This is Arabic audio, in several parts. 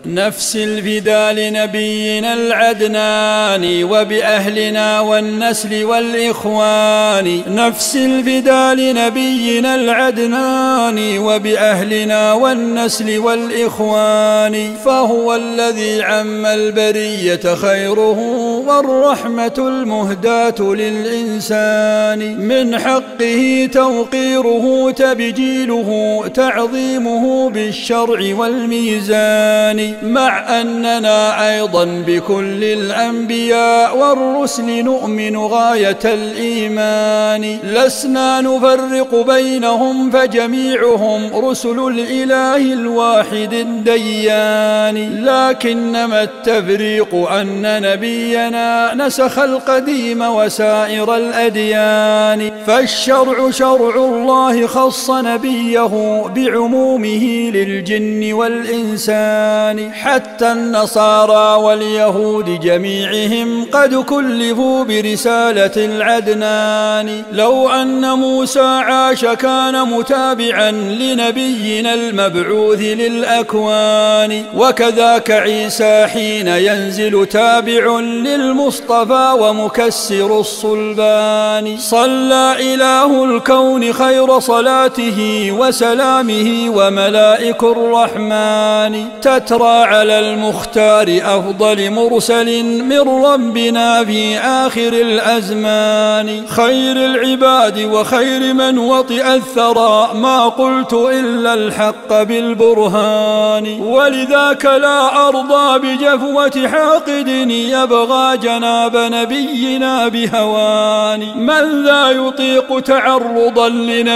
نفس الفدا لنبينا العدنان وبأهلنا والنسل والإخوان، نفس الفدا لنبينا العدنان وبأهلنا والنسل والإخوان، فهو الذي عم البرية خيره والرحمة المهداة للإنسان، من حقه توقيره تبجيله تعظيمه بالشرع والميزان، مع أننا أيضا بكل الأنبياء والرسل نؤمن غاية الإيمان، لسنا نفرق بينهم فجميعهم رسل الإله الواحد الديان، لكنما التفريق أن نبينا نسخ القديم وسائر الأديان، فالشرع شرع الله خص نبيه بعمومه للجن والإنسان، حتى النصارى واليهود جميعهم قد كلفوا برسالة العدنان، لو أن موسى عاش كان متابعا لنبينا المبعوث للأكوان، وكذاك عيسى حين ينزل تابع للمصطفى ومكسر الصلبان، صلى إله الكون خير صلاته وسلامه وملائك الرحمن، تترى على المختار أفضل مرسل من ربنا في آخر الأزمان، خير العباد وخير من وطئ الثرى، ما قلت إلا الحق بالبرهان، ولذاك لا أرضى بجفوة حاقد يبغى جناب نبينا بهوان، من لا يطيق تعرضا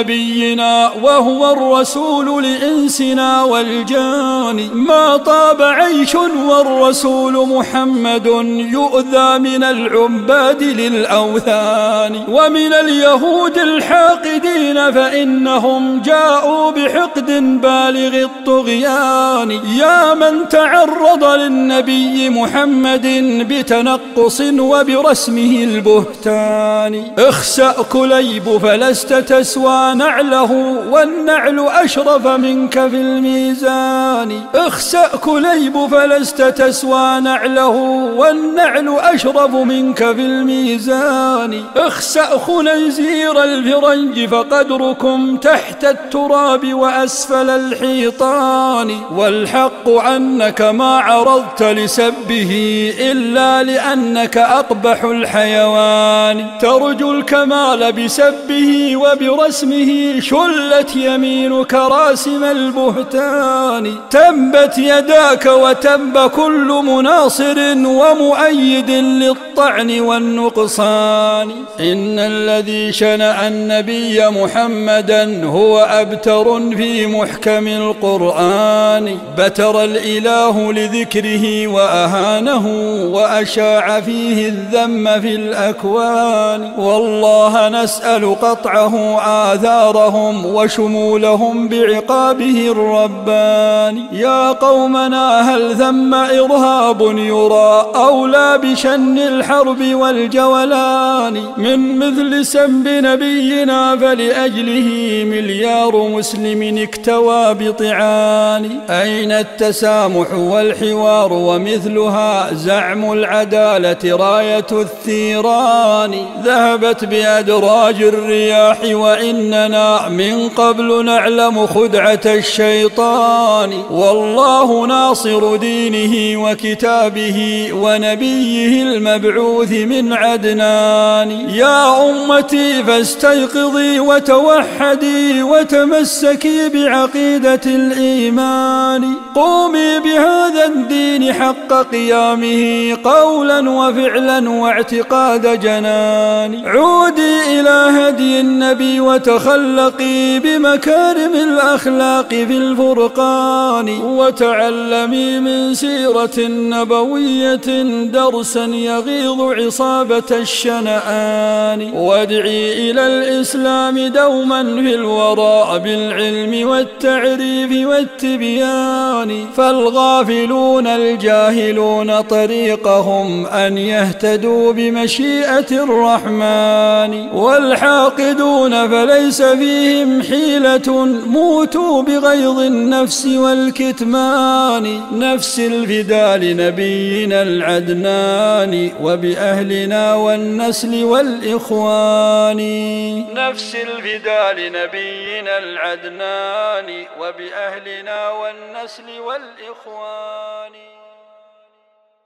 لنبينا وهو الرسول لإنسنا والجان، ما طاب عيش والرسول محمد يؤذى من العباد للأوثان، ومن اليهود الحاقدين فإنهم جاءوا بحقد بالغ الطغيان، يا من تعرض للنبي محمد بتنقص وبرسمه البهتان، اخسأ كليب فلست تسوى نعله والنعل أشرف منك في الميزان، اخسأ كليب فلست تسوى نعله والنعل أشرف منك في الميزان، اخسأ خنزير الفرنج فقدركم تحت التراب وأسفل الحيطان، والحق أنك ما عرضت لسبه إلا لأنك أقبح الحيوان، ترجو الكمال بسبه وبرسمه شلت يمينك راسم البهتان، تبت يداك وتب كل مناصر ومؤيد للطعن والنقصان، إن الذي شنع النبي محمدا هو أبتر في محكم القرآن، بتر الإله لذكره وأهانه وأشاع فيه الذم في الأكوان، والله نسأل قطعه آثارهم وشمولهم بعقابه الرباني، يا قومنا هل ثم إرهاب يرى أولى بشن الحرب والجولان، من مثل سب نبينا فلأجله مليار مسلم اكتوى بطعان، أين التسامح والحوار ومثلها زعم العدالة راية الثيران، ذهبت بأدراج الرياح وإننا من قبل نعلم خدعة الشيطان، والله ناصر دينه وكتابه ونبيه المبعوث من عدنان، يا أمتي فاستيقظي وتوحدي وتمسكي بعقيدة الإيمان، قومي بهذا الدين حق قيامه قولا وفعلا واعتقاد جنان، عودي إلى هدي النبي وتخلقي بمكارم الأخلاق في الفرقان، وتعلمي من سيرة نبوية درسا يغيظ عصابة الشنآن، وادعي إلى الإسلام دوما في الوراء بالعلم والتعريف والتبيان، فالغافلون يضلون الجاهلون طريقهم أن يهتدوا بمشيئة الرحمن، والحاقدون فليس فيهم حيلة موتوا بغيظ النفس والكتمان. نفس الفدا لنبينا العدنان وبأهلنا والنسل والإخوان. نفس الفدا لنبينا العدنان وبأهلنا والنسل والإخوان.